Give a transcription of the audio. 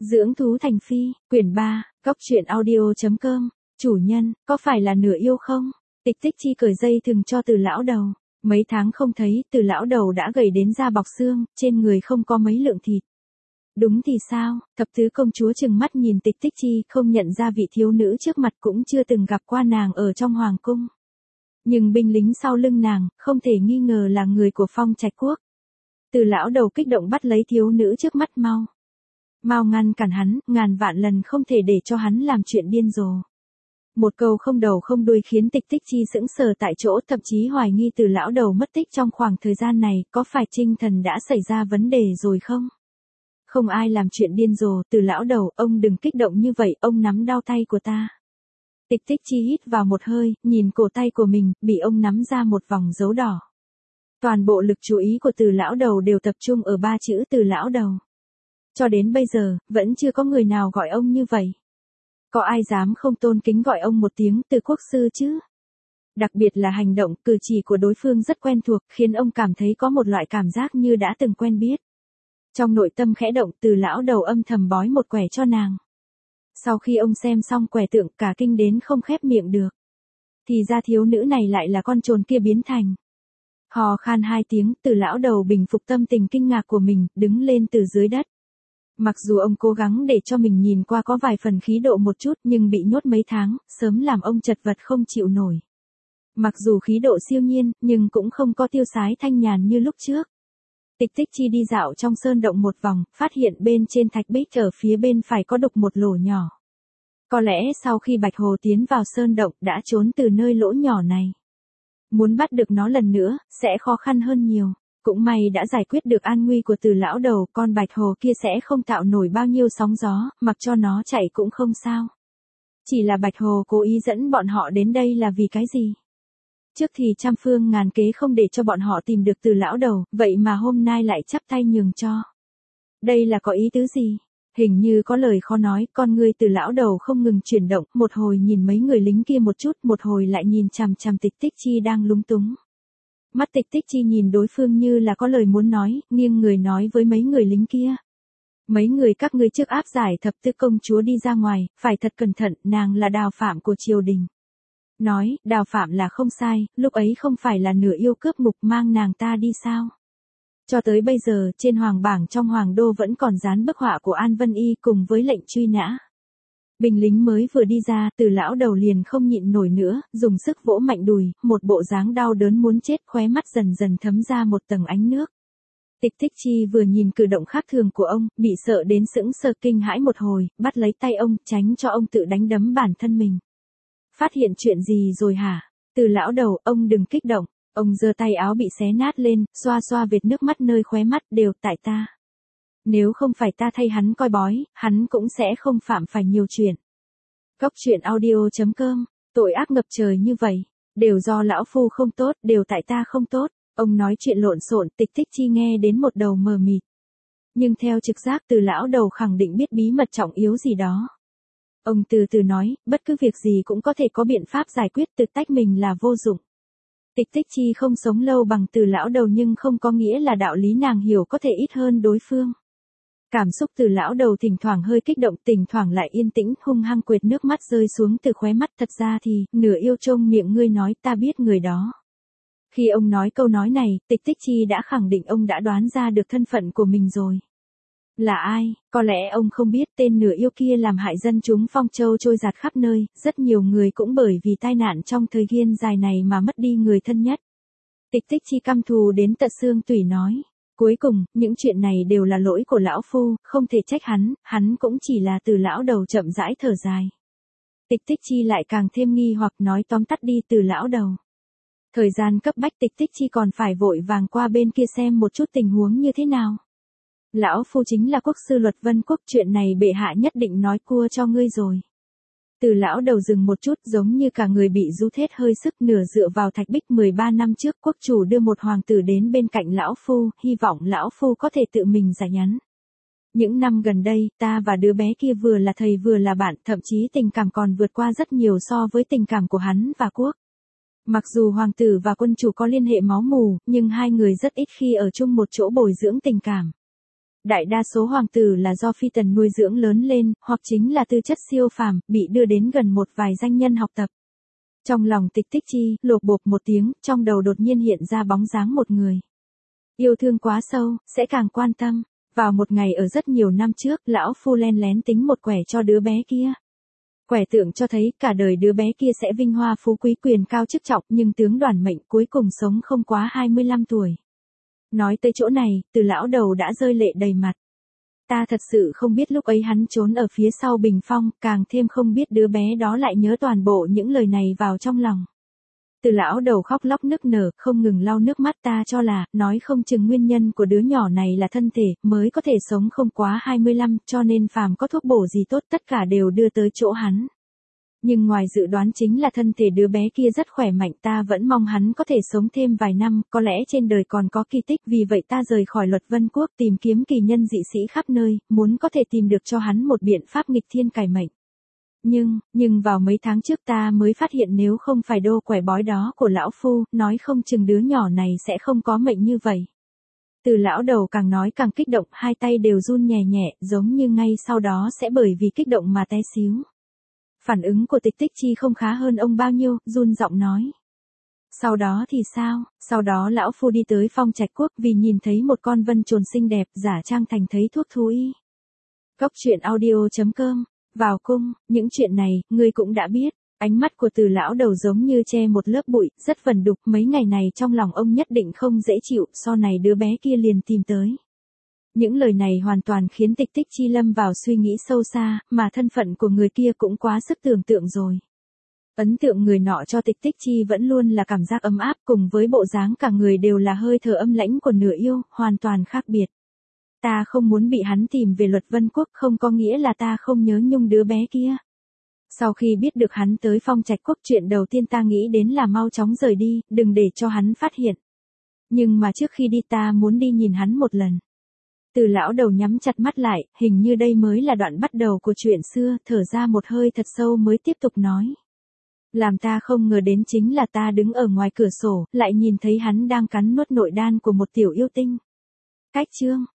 Dưỡng thú thành phi, quyển 3, góc truyện audio.com, chủ nhân, có phải là nửa yêu không? Tịch Tích Chi cởi dây thừng cho Từ lão đầu. Mấy tháng không thấy, Từ lão đầu đã gầy đến da bọc xương, trên người không có mấy lượng thịt. Đúng thì sao, thập tứ công chúa trừng mắt nhìn Tịch Tích Chi, không nhận ra vị thiếu nữ trước mặt, cũng chưa từng gặp qua nàng ở trong hoàng cung. Nhưng binh lính sau lưng nàng, không thể nghi ngờ là người của Phong Trạch Quốc. Từ lão đầu kích động bắt lấy thiếu nữ trước mắt mau ngăn cản hắn, ngàn vạn lần không thể để cho hắn làm chuyện điên rồ. Một câu không đầu không đuôi khiến Tịch Tích Chi sững sờ tại chỗ, thậm chí hoài nghi Từ lão đầu mất tích trong khoảng thời gian này, có phải tinh thần đã xảy ra vấn đề rồi không? Không ai làm chuyện điên rồ, Từ lão đầu, ông đừng kích động như vậy, ông nắm đau tay của ta. Tịch Tích Chi hít vào một hơi, nhìn cổ tay của mình, bị ông nắm ra một vòng dấu đỏ. Toàn bộ lực chú ý của Từ lão đầu đều tập trung ở ba chữ Từ lão đầu. Cho đến bây giờ, vẫn chưa có người nào gọi ông như vậy. Có ai dám không tôn kính gọi ông một tiếng Từ quốc sư chứ? Đặc biệt là hành động, cử chỉ của đối phương rất quen thuộc, khiến ông cảm thấy có một loại cảm giác như đã từng quen biết. Trong nội tâm khẽ động, Từ lão đầu âm thầm bói một quẻ cho nàng. Sau khi ông xem xong quẻ tượng, cả kinh đến không khép miệng được. Thì ra thiếu nữ này lại là con trồn kia biến thành. Hò khan hai tiếng, Từ lão đầu bình phục tâm tình kinh ngạc của mình, đứng lên từ dưới đất. Mặc dù ông cố gắng để cho mình nhìn qua có vài phần khí độ một chút, nhưng bị nhốt mấy tháng, sớm làm ông chật vật không chịu nổi. Mặc dù khí độ siêu nhiên, nhưng cũng không có tiêu sái thanh nhàn như lúc trước. Tịch Tích Chi đi dạo trong sơn động một vòng, phát hiện bên trên thạch bích ở phía bên phải có đục một lỗ nhỏ. Có lẽ sau khi Bạch Hồ tiến vào sơn động đã trốn từ nơi lỗ nhỏ này. Muốn bắt được nó lần nữa, sẽ khó khăn hơn nhiều. Cũng may đã giải quyết được an nguy của Từ lão đầu, con Bạch Hồ kia sẽ không tạo nổi bao nhiêu sóng gió, mặc cho nó chạy cũng không sao. Chỉ là Bạch Hồ cố ý dẫn bọn họ đến đây là vì cái gì? Trước thì trăm phương ngàn kế không để cho bọn họ tìm được Từ lão đầu, vậy mà hôm nay lại chắp tay nhường cho. Đây là có ý tứ gì? Hình như có lời khó nói, con người Từ lão đầu không ngừng chuyển động, một hồi nhìn mấy người lính kia một chút, một hồi lại nhìn chằm chằm Tịch Tích Chi đang lúng túng. Mắt Tịch Tích Chi nhìn đối phương như là có lời muốn nói, nghiêng người nói với mấy người lính kia. Mấy người các ngươi trước áp giải thập tứ công chúa đi ra ngoài, phải thật cẩn thận, nàng là đào phạm của triều đình. Nói, đào phạm là không sai, lúc ấy không phải là nửa yêu cướp ngục mang nàng ta đi sao? Cho tới bây giờ, trên hoàng bảng trong hoàng đô vẫn còn dán bức họa của An Vân Y cùng với lệnh truy nã. Binh lính mới vừa đi ra, Từ lão đầu liền không nhịn nổi nữa, dùng sức vỗ mạnh đùi, một bộ dáng đau đớn muốn chết, khóe mắt dần dần thấm ra một tầng ánh nước. Tịch Tích Chi vừa nhìn cử động khác thường của ông, bị sợ đến sững sờ kinh hãi một hồi, bắt lấy tay ông, tránh cho ông tự đánh đấm bản thân mình. Phát hiện chuyện gì rồi hả? Từ lão đầu, ông đừng kích động. Ông giơ tay áo bị xé nát lên, xoa xoa vệt nước mắt nơi khóe mắt, đều tại ta. Nếu không phải ta thay hắn coi bói, hắn cũng sẽ không phạm phải nhiều chuyện. Góc truyện audio.com, tội ác ngập trời như vậy, đều do lão phu không tốt, đều tại ta không tốt. Ông nói chuyện lộn xộn, Tịch Tích Chi nghe đến một đầu mờ mịt. Nhưng theo trực giác, Từ lão đầu khẳng định biết bí mật trọng yếu gì đó. Ông từ từ nói, bất cứ việc gì cũng có thể có biện pháp giải quyết, tự tách mình là vô dụng. Tịch Tích Chi không sống lâu bằng Từ lão đầu, nhưng không có nghĩa là đạo lý nàng hiểu có thể ít hơn đối phương. Cảm xúc Từ lão đầu thỉnh thoảng hơi kích động, thỉnh thoảng lại yên tĩnh, hung hăng quệt nước mắt rơi xuống từ khóe mắt. Thật ra thì, nửa yêu trong miệng ngươi nói, ta biết người đó. Khi ông nói câu nói này, Tịch Tích Chi đã khẳng định ông đã đoán ra được thân phận của mình rồi. Là ai? Có lẽ ông không biết, tên nửa yêu kia làm hại dân chúng Phong Châu trôi dạt khắp nơi, rất nhiều người cũng bởi vì tai nạn trong thời gian dài này mà mất đi người thân nhất. Tịch Tích Chi căm thù đến tận xương tủy nói. Cuối cùng, những chuyện này đều là lỗi của lão phu, không thể trách hắn cũng chỉ là Từ lão đầu chậm rãi thở dài. Tịch Tích Chi lại càng thêm nghi hoặc nói tóm tắt đi Từ lão đầu. Thời gian cấp bách, Tịch Tích Chi còn phải vội vàng qua bên kia xem một chút tình huống như thế nào. Lão phu chính là quốc sư Luật Vân Quốc, chuyện này bệ hạ nhất định nói cua cho ngươi rồi. Từ lão đầu dừng một chút, giống như cả người bị rút hết hơi sức, nửa dựa vào thạch bích. 13 năm trước quốc chủ đưa một hoàng tử đến bên cạnh lão phu, hy vọng lão phu có thể tự mình giải nhắn. Những năm gần đây, ta và đứa bé kia vừa là thầy vừa là bạn, thậm chí tình cảm còn vượt qua rất nhiều so với tình cảm của hắn và quốc. Mặc dù hoàng tử và quân chủ có liên hệ máu mủ, nhưng hai người rất ít khi ở chung một chỗ bồi dưỡng tình cảm. Đại đa số hoàng tử là do phi tần nuôi dưỡng lớn lên, hoặc chính là tư chất siêu phàm, bị đưa đến gần một vài danh nhân học tập. Trong lòng Tịch Tích Chi, lột bột một tiếng, trong đầu đột nhiên hiện ra bóng dáng một người. Yêu thương quá sâu, sẽ càng quan tâm. Vào một ngày ở rất nhiều năm trước, lão phu len lén tính một quẻ cho đứa bé kia. Quẻ tượng cho thấy cả đời đứa bé kia sẽ vinh hoa phú quý quyền cao chức trọng, nhưng tướng đoản mệnh cuối cùng sống không quá 25 tuổi. Nói tới chỗ này, Từ lão đầu đã rơi lệ đầy mặt. Ta thật sự không biết lúc ấy hắn trốn ở phía sau bình phong, càng thêm không biết đứa bé đó lại nhớ toàn bộ những lời này vào trong lòng. Từ lão đầu khóc lóc nức nở, không ngừng lau nước mắt. Ta cho là, nói không chừng nguyên nhân của đứa nhỏ này là thân thể, mới có thể sống không quá 25, cho nên phàm có thuốc bổ gì tốt tất cả đều đưa tới chỗ hắn. Nhưng ngoài dự đoán chính là thân thể đứa bé kia rất khỏe mạnh, ta vẫn mong hắn có thể sống thêm vài năm, có lẽ trên đời còn có kỳ tích, vì vậy ta rời khỏi Luật Vân Quốc tìm kiếm kỳ nhân dị sĩ khắp nơi, muốn có thể tìm được cho hắn một biện pháp nghịch thiên cải mệnh. Nhưng vào mấy tháng trước ta mới phát hiện nếu không phải đô quẻ bói đó của lão phu, nói không chừng đứa nhỏ này sẽ không có mệnh như vậy. Từ lão đầu càng nói càng kích động, hai tay đều run nhẹ nhẹ, giống như ngay sau đó sẽ bởi vì kích động mà té xíu. Phản ứng của Tịch Tích Chi không khá hơn ông bao nhiêu, run giọng nói. Sau đó thì sao? Sau đó lão phu đi tới Phong Trạch Quốc vì nhìn thấy một con vân trồn xinh đẹp, giả trang thành thấy thuốc thú y. Cốc truyện audio.com. Vào cung, những chuyện này, ngươi cũng đã biết. Ánh mắt của Từ lão đầu giống như che một lớp bụi, rất vẩn đục, mấy ngày này trong lòng ông nhất định không dễ chịu, sau này đứa bé kia liền tìm tới. Những lời này hoàn toàn khiến Tịch Tích Chi lâm vào suy nghĩ sâu xa, mà thân phận của người kia cũng quá sức tưởng tượng rồi. Ấn tượng người nọ cho Tịch Tích Chi vẫn luôn là cảm giác ấm áp, cùng với bộ dáng cả người đều là hơi thở âm lãnh của nửa yêu, hoàn toàn khác biệt. Ta không muốn bị hắn tìm về Luật Vân Quốc, không có nghĩa là ta không nhớ nhung đứa bé kia. Sau khi biết được hắn tới Phong Trạch Quốc, chuyện đầu tiên ta nghĩ đến là mau chóng rời đi, đừng để cho hắn phát hiện. Nhưng mà trước khi đi ta muốn đi nhìn hắn một lần. Từ lão đầu nhắm chặt mắt lại, hình như đây mới là đoạn bắt đầu của chuyện xưa, thở ra một hơi thật sâu mới tiếp tục nói. Làm ta không ngờ đến chính là ta đứng ở ngoài cửa sổ, lại nhìn thấy hắn đang cắn nuốt nội đan của một tiểu yêu tinh. Cách chương